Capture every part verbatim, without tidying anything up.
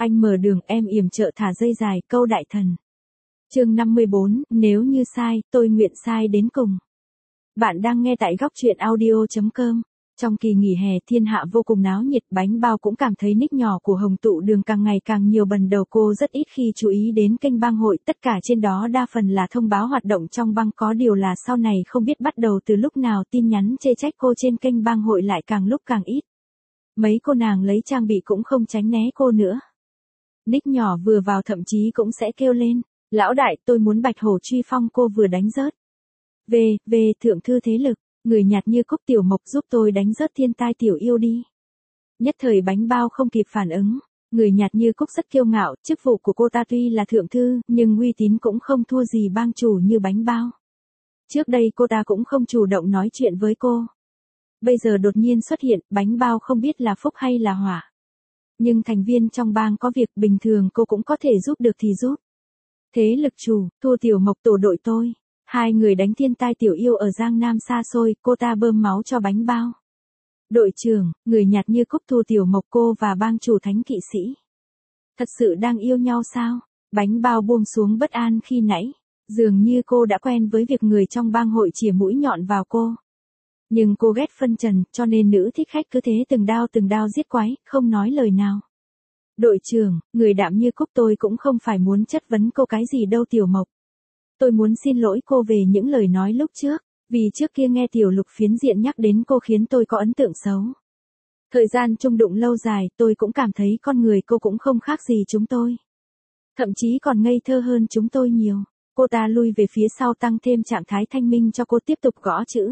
Anh mở đường, em yểm trợ thả dây dài, câu đại thần. Chương năm mươi bốn, nếu như sai, tôi nguyện sai đến cùng. Bạn đang nghe tại góc truyện audio chấm com. Trong kỳ nghỉ hè thiên hạ vô cùng náo nhiệt, Bánh Bao cũng cảm thấy nick nhỏ của Hồng Tụ Đường càng ngày càng nhiều. Bần đầu cô rất ít khi chú ý đến kênh bang hội, tất cả trên đó đa phần là thông báo hoạt động trong bang, có điều là sau này không biết bắt đầu từ lúc nào tin nhắn chê trách cô trên kênh bang hội lại càng lúc càng ít. Mấy cô nàng lấy trang bị cũng không tránh né cô nữa. Nick nhỏ vừa vào thậm chí cũng sẽ kêu lên, lão đại tôi muốn Bạch Hổ truy phong, cô vừa đánh rớt. Về, về thượng thư thế lực, người nhạt như cúc Tiểu Mộc giúp tôi đánh rớt thiên tai tiểu yêu đi. Nhất thời Bánh Bao không kịp phản ứng, người nhạt như cúc rất kiêu ngạo, chức vụ của cô ta tuy là thượng thư, nhưng uy tín cũng không thua gì bang chủ như Bánh Bao. Trước đây cô ta cũng không chủ động nói chuyện với cô. Bây giờ đột nhiên xuất hiện, Bánh Bao không biết là phúc hay là họa. Nhưng thành viên trong bang có việc bình thường cô cũng có thể giúp được thì giúp. Thế lực chủ, thua Tiểu Mộc tổ đội tôi. Hai người đánh thiên tai tiểu yêu ở Giang Nam xa xôi, cô ta bơm máu cho Bánh Bao. Đội trưởng, người nhạt như cúc thua Tiểu Mộc, cô và bang chủ Thánh Kỵ Sĩ. Thật sự đang yêu nhau sao? Bánh Bao buông xuống bất an khi nãy. Dường như cô đã quen với việc người trong bang hội chỉa mũi nhọn vào cô. Nhưng cô ghét phân trần, cho nên nữ thích khách cứ thế từng đao từng đao giết quái, không nói lời nào. Đội trưởng, người đạm như cúc tôi cũng không phải muốn chất vấn cô cái gì đâu Tiểu Mộc. Tôi muốn xin lỗi cô về những lời nói lúc trước, vì trước kia nghe Tiểu Lục phiến diện nhắc đến cô khiến tôi có ấn tượng xấu. Thời gian chung đụng lâu dài, tôi cũng cảm thấy con người cô cũng không khác gì chúng tôi. Thậm chí còn ngây thơ hơn chúng tôi nhiều. Cô ta lui về phía sau tăng thêm trạng thái thanh minh cho cô tiếp tục gõ chữ.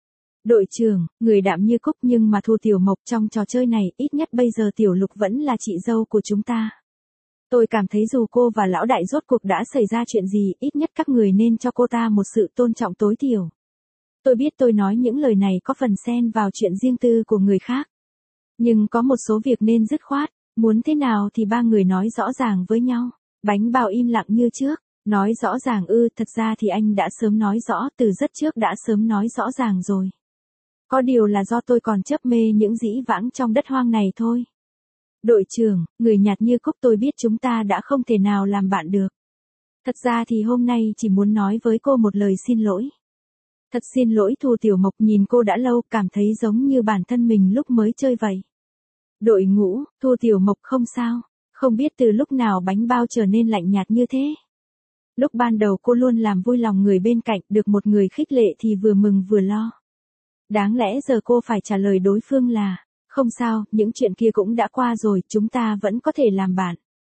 Đội trưởng, người đạm như cúc nhưng mà thua Tiểu Mộc trong trò chơi này, ít nhất bây giờ Tiểu Lục vẫn là chị dâu của chúng ta. Tôi cảm thấy dù cô và lão đại rốt cuộc đã xảy ra chuyện gì, ít nhất các người nên cho cô ta một sự tôn trọng tối thiểu. Tôi biết tôi nói những lời này có phần xen vào chuyện riêng tư của người khác. Nhưng có một số việc nên dứt khoát, muốn thế nào thì ba người nói rõ ràng với nhau. Bánh Bao im lặng như trước, nói rõ ràng ư, thật ra thì anh đã sớm nói rõ, từ rất trước đã sớm nói rõ ràng rồi. Có điều là do tôi còn chấp mê những dĩ vãng trong đất hoang này thôi. Đội trưởng, người nhạt như cúc tôi biết chúng ta đã không thể nào làm bạn được. Thật ra thì hôm nay chỉ muốn nói với cô một lời xin lỗi. Thật xin lỗi thù Tiểu Mộc, nhìn cô đã lâu cảm thấy giống như bản thân mình lúc mới chơi vậy. Đội ngũ, thù Tiểu Mộc không sao, không biết từ lúc nào Bánh Bao trở nên lạnh nhạt như thế. Lúc ban đầu cô luôn làm vui lòng người bên cạnh, được một người khích lệ thì vừa mừng vừa lo. Đáng lẽ giờ cô phải trả lời đối phương là, không sao, những chuyện kia cũng đã qua rồi, chúng ta vẫn có thể làm bạn.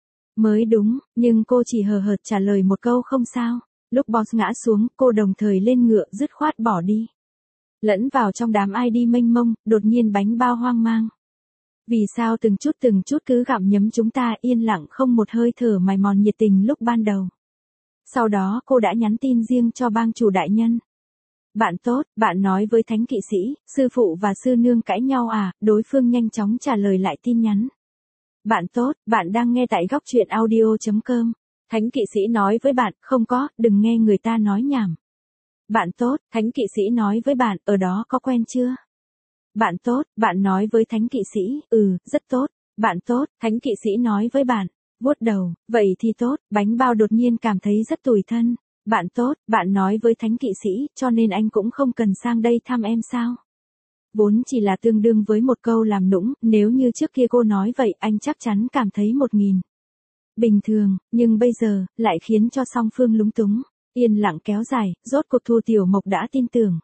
Mới đúng, nhưng cô chỉ hờ hợt trả lời một câu không sao. Lúc boss ngã xuống, cô đồng thời lên ngựa dứt khoát bỏ đi. Lẫn vào trong đám ai đi mênh mông, đột nhiên Bánh Bao hoang mang. Vì sao từng chút từng chút cứ gặm nhấm chúng ta, yên lặng không một hơi thở mài mòn nhiệt tình lúc ban đầu. Sau đó cô đã nhắn tin riêng cho bang chủ đại nhân. Bạn tốt, bạn nói với Thánh Kỵ Sĩ, sư phụ và sư nương cãi nhau à, đối phương nhanh chóng trả lời lại tin nhắn. Bạn tốt, bạn đang nghe tại góc truyện audio chấm com. Thánh Kỵ Sĩ nói với bạn, không có, đừng nghe người ta nói nhảm. Bạn tốt, Thánh Kỵ Sĩ nói với bạn, ở đó có quen chưa? Bạn tốt, bạn nói với Thánh Kỵ Sĩ, ừ, rất tốt. Bạn tốt, Thánh Kỵ Sĩ nói với bạn, vuốt đầu, vậy thì tốt. Bánh Bao đột nhiên cảm thấy rất tủi thân. Bạn tốt, bạn nói với Thánh Kỵ Sĩ, cho nên anh cũng không cần sang đây thăm em sao? Vốn chỉ là tương đương với một câu làm nũng, nếu như trước kia cô nói vậy anh chắc chắn cảm thấy một nghìn. Bình thường, nhưng bây giờ, lại khiến cho song phương lúng túng. Yên lặng kéo dài, rốt cuộc thua Tiểu Mộc đã tin tưởng.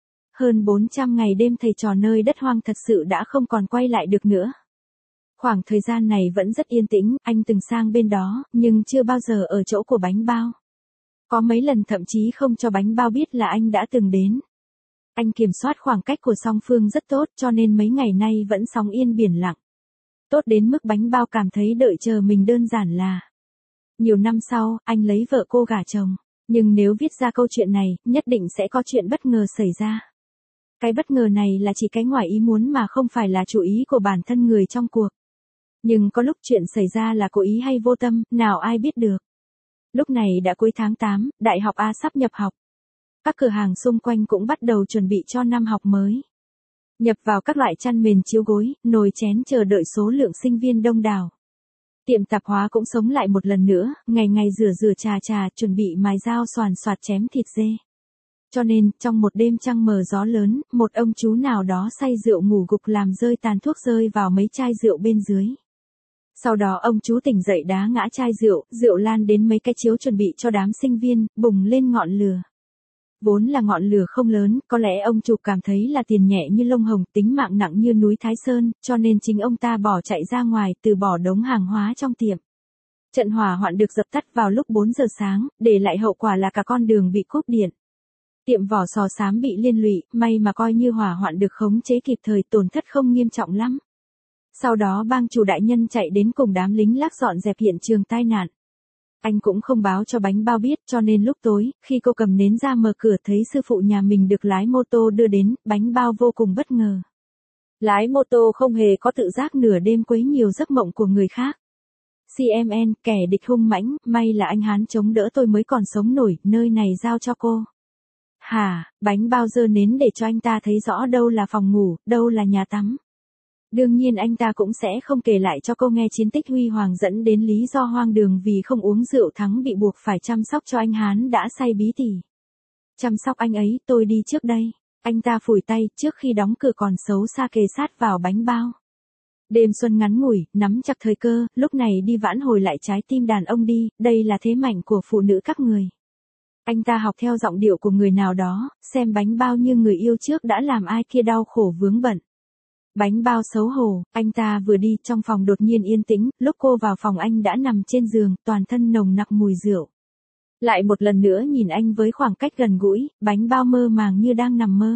Hơn bốn trăm ngày đêm thầy trò nơi đất hoang thật sự đã không còn quay lại được nữa. Khoảng thời gian này vẫn rất yên tĩnh, anh từng sang bên đó, nhưng chưa bao giờ ở chỗ của Bánh Bao. Có mấy lần thậm chí không cho Bánh Bao biết là anh đã từng đến. Anh kiểm soát khoảng cách của song phương rất tốt cho nên mấy ngày nay vẫn sóng yên biển lặng. Tốt đến mức Bánh Bao cảm thấy đợi chờ mình đơn giản là. Nhiều năm sau, anh lấy vợ cô gả chồng. Nhưng nếu viết ra câu chuyện này, nhất định sẽ có chuyện bất ngờ xảy ra. Cái bất ngờ này là chỉ cái ngoài ý muốn mà không phải là chủ ý của bản thân người trong cuộc. Nhưng có lúc chuyện xảy ra là cố ý hay vô tâm, nào ai biết được. Lúc này đã cuối tháng tám, Đại học A sắp nhập học. Các cửa hàng xung quanh cũng bắt đầu chuẩn bị cho năm học mới. Nhập vào các loại chăn mền chiếu gối, nồi chén chờ đợi số lượng sinh viên đông đảo. Tiệm tạp hóa cũng sống lại một lần nữa, ngày ngày rửa rửa trà trà, chuẩn bị mài dao xoàn xoạt chém thịt dê. Cho nên, trong một đêm trăng mờ gió lớn, một ông chú nào đó say rượu ngủ gục làm rơi tàn thuốc rơi vào mấy chai rượu bên dưới. Sau đó ông chú tỉnh dậy đá ngã chai rượu, rượu lan đến mấy cái chiếu chuẩn bị cho đám sinh viên, bùng lên ngọn lửa. Vốn là ngọn lửa không lớn, có lẽ ông chủ cảm thấy là tiền nhẹ như lông hồng, tính mạng nặng như núi Thái Sơn, cho nên chính ông ta bỏ chạy ra ngoài, từ bỏ đống hàng hóa trong tiệm. Trận hỏa hoạn được dập tắt vào lúc bốn giờ sáng, để lại hậu quả là cả con đường bị cúp điện. Tiệm vỏ sò xám bị liên lụy, may mà coi như hỏa hoạn được khống chế kịp thời, tổn thất không nghiêm trọng lắm. Sau đó bang chủ đại nhân chạy đến cùng đám lính lác dọn dẹp hiện trường tai nạn. Anh cũng không báo cho Bánh Bao biết, cho nên lúc tối, khi cô cầm nến ra mở cửa thấy sư phụ nhà mình được lái mô tô đưa đến, Bánh Bao vô cùng bất ngờ. Lái mô tô không hề có tự giác, nửa đêm quấy nhiều giấc mộng của người khác. xê em en, kẻ địch hung mãnh, may là anh Hán chống đỡ tôi mới còn sống nổi, nơi này giao cho cô. Hả, Bánh Bao giơ nến để cho anh ta thấy rõ đâu là phòng ngủ, đâu là nhà tắm. Đương nhiên anh ta cũng sẽ không kể lại cho cô nghe chiến tích huy hoàng dẫn đến lý do hoang đường vì không uống rượu thắng bị buộc phải chăm sóc cho anh Hán đã say bí tỉ. Chăm sóc anh ấy, tôi đi trước đây. Anh ta phủi tay, trước khi đóng cửa còn xấu xa kề sát vào Bánh Bao. Đêm xuân ngắn ngủi, nắm chặt thời cơ, lúc này đi vãn hồi lại trái tim đàn ông đi, đây là thế mạnh của phụ nữ các người. Anh ta học theo giọng điệu của người nào đó, xem Bánh Bao như người yêu trước đã làm ai kia đau khổ vướng bận. Bánh Bao xấu hổ, anh ta vừa đi, trong phòng đột nhiên yên tĩnh, lúc cô vào phòng anh đã nằm trên giường, toàn thân nồng nặc mùi rượu. Lại một lần nữa nhìn anh với khoảng cách gần gũi, Bánh Bao mơ màng như đang nằm mơ.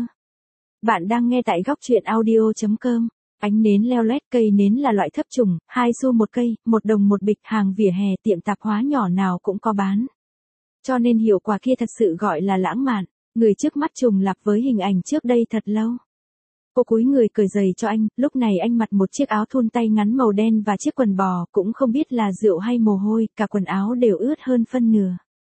Bạn đang nghe tại góc truyện audio chấm com. Ánh nến leo lét, cây nến là loại thấp trùng, hai xu một cây, một đồng một bịch, hàng vỉa hè, tiệm tạp hóa nhỏ nào cũng có bán. Cho nên hiệu quả kia thật sự gọi là lãng mạn, người trước mắt trùng lặp với hình ảnh trước đây thật lâu. Cô cúi người cởi giày cho anh, lúc này anh mặc một chiếc áo thun tay ngắn màu đen và chiếc quần bò, cũng không biết là rượu hay mồ hôi, cả quần áo đều ướt hơn phân nửa.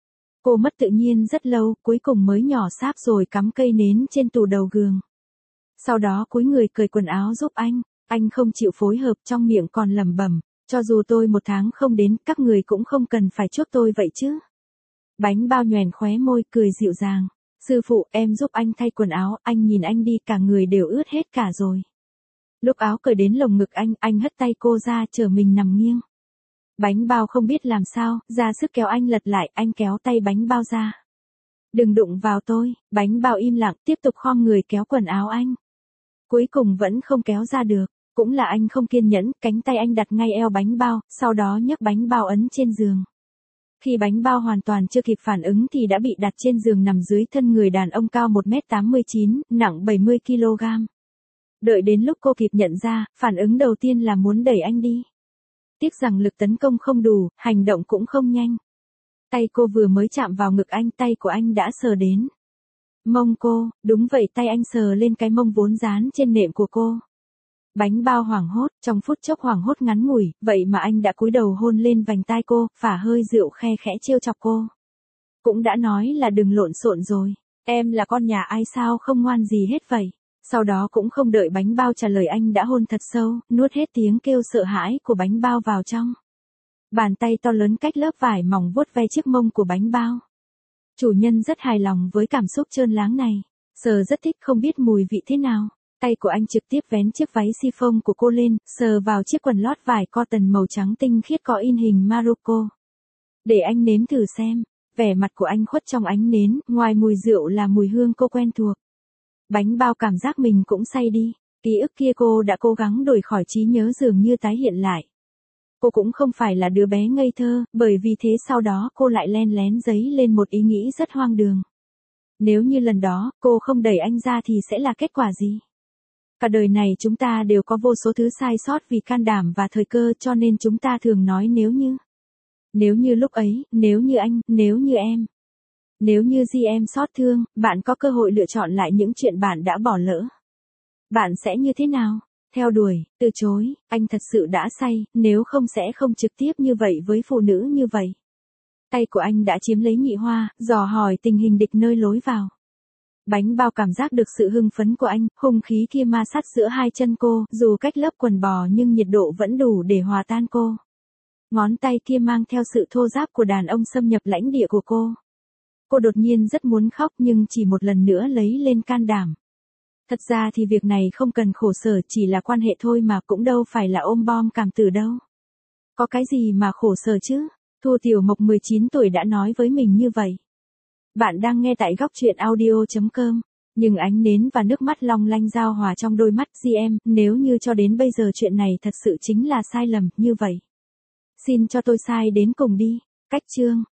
Cô mất tự nhiên rất lâu, cuối cùng mới nhỏ sáp rồi cắm cây nến trên tủ đầu giường. Sau đó cúi người cởi quần áo giúp anh, anh không chịu phối hợp, trong miệng còn lẩm bẩm, cho dù tôi một tháng không đến, các người cũng không cần phải chuốc tôi vậy chứ. Bánh Bao nhoẻn khóe môi, cười dịu dàng. Sư phụ, em giúp anh thay quần áo, anh nhìn anh đi, cả người đều ướt hết cả rồi. Lúc áo cởi đến lồng ngực anh, anh hất tay cô ra, chở mình nằm nghiêng. Bánh Bao không biết làm sao, ra sức kéo anh lật lại, anh kéo tay Bánh Bao ra. Đừng đụng vào tôi, Bánh Bao im lặng, tiếp tục khom người kéo quần áo anh. Cuối cùng vẫn không kéo ra được, cũng là anh không kiên nhẫn, cánh tay anh đặt ngay eo Bánh Bao, sau đó nhấc Bánh Bao ấn trên giường. Khi Bánh Bao hoàn toàn chưa kịp phản ứng thì đã bị đặt trên giường nằm dưới thân người đàn ông cao một mét tám mươi chín, nặng bảy mươi ki lô gam. Đợi đến lúc cô kịp nhận ra, phản ứng đầu tiên là muốn đẩy anh đi. Tiếc rằng lực tấn công không đủ, hành động cũng không nhanh. Tay cô vừa mới chạm vào ngực anh, tay của anh đã sờ đến mông cô, đúng vậy, tay anh sờ lên cái mông vốn dán trên nệm của cô. Bánh Bao hoảng hốt, trong phút chốc hoảng hốt ngắn ngủi, vậy mà anh đã cúi đầu hôn lên vành tai cô, phả hơi rượu khe khẽ trêu chọc cô. Cũng đã nói là đừng lộn xộn rồi, em là con nhà ai sao không ngoan gì hết vậy. Sau đó cũng không đợi Bánh Bao trả lời anh đã hôn thật sâu, nuốt hết tiếng kêu sợ hãi của Bánh Bao vào trong. Bàn tay to lớn cách lớp vải mỏng vuốt ve chiếc mông của Bánh Bao. Chủ nhân rất hài lòng với cảm xúc trơn láng này, sờ rất thích, không biết mùi vị thế nào. Tay của anh trực tiếp vén chiếc váy chiffon của cô lên, sờ vào chiếc quần lót vải cotton màu trắng tinh khiết có in hình Morocco. Để anh nếm thử xem, vẻ mặt của anh khuất trong ánh nến, ngoài mùi rượu là mùi hương cô quen thuộc. Bánh Bao cảm giác mình cũng say đi, ký ức kia cô đã cố gắng đổi khỏi trí nhớ dường như tái hiện lại. Cô cũng không phải là đứa bé ngây thơ, bởi vì thế sau đó cô lại len lén dấy lên một ý nghĩ rất hoang đường. Nếu như lần đó, cô không đẩy anh ra thì sẽ là kết quả gì? Cả đời này chúng ta đều có vô số thứ sai sót vì can đảm và thời cơ, cho nên chúng ta thường nói nếu như. Nếu như lúc ấy, nếu như anh, nếu như em. Nếu như gì em xót thương, bạn có cơ hội lựa chọn lại những chuyện bạn đã bỏ lỡ. Bạn sẽ như thế nào? Theo đuổi, từ chối, anh thật sự đã say, nếu không sẽ không trực tiếp như vậy với phụ nữ như vậy. Tay của anh đã chiếm lấy nhị hoa, dò hỏi tình hình địch nơi lối vào. Bánh Bao cảm giác được sự hưng phấn của anh, hung khí kia ma sát giữa hai chân cô, dù cách lớp quần bò nhưng nhiệt độ vẫn đủ để hòa tan cô. Ngón tay kia mang theo sự thô ráp của đàn ông xâm nhập lãnh địa của cô. Cô đột nhiên rất muốn khóc nhưng chỉ một lần nữa lấy lên can đảm. Thật ra thì việc này không cần khổ sở, chỉ là quan hệ thôi mà, cũng đâu phải là ôm bom cảm tử đâu. Có cái gì mà khổ sở chứ? Thu Tiểu Mộc mười chín tuổi đã nói với mình như vậy. Bạn đang nghe tại góc truyện audio chấm com. Nhưng ánh nến và nước mắt long lanh giao hòa trong đôi mắt gi em, nếu như cho đến bây giờ chuyện này thật sự chính là sai lầm, như vậy. Xin cho tôi sai đến cùng đi. Cách chương.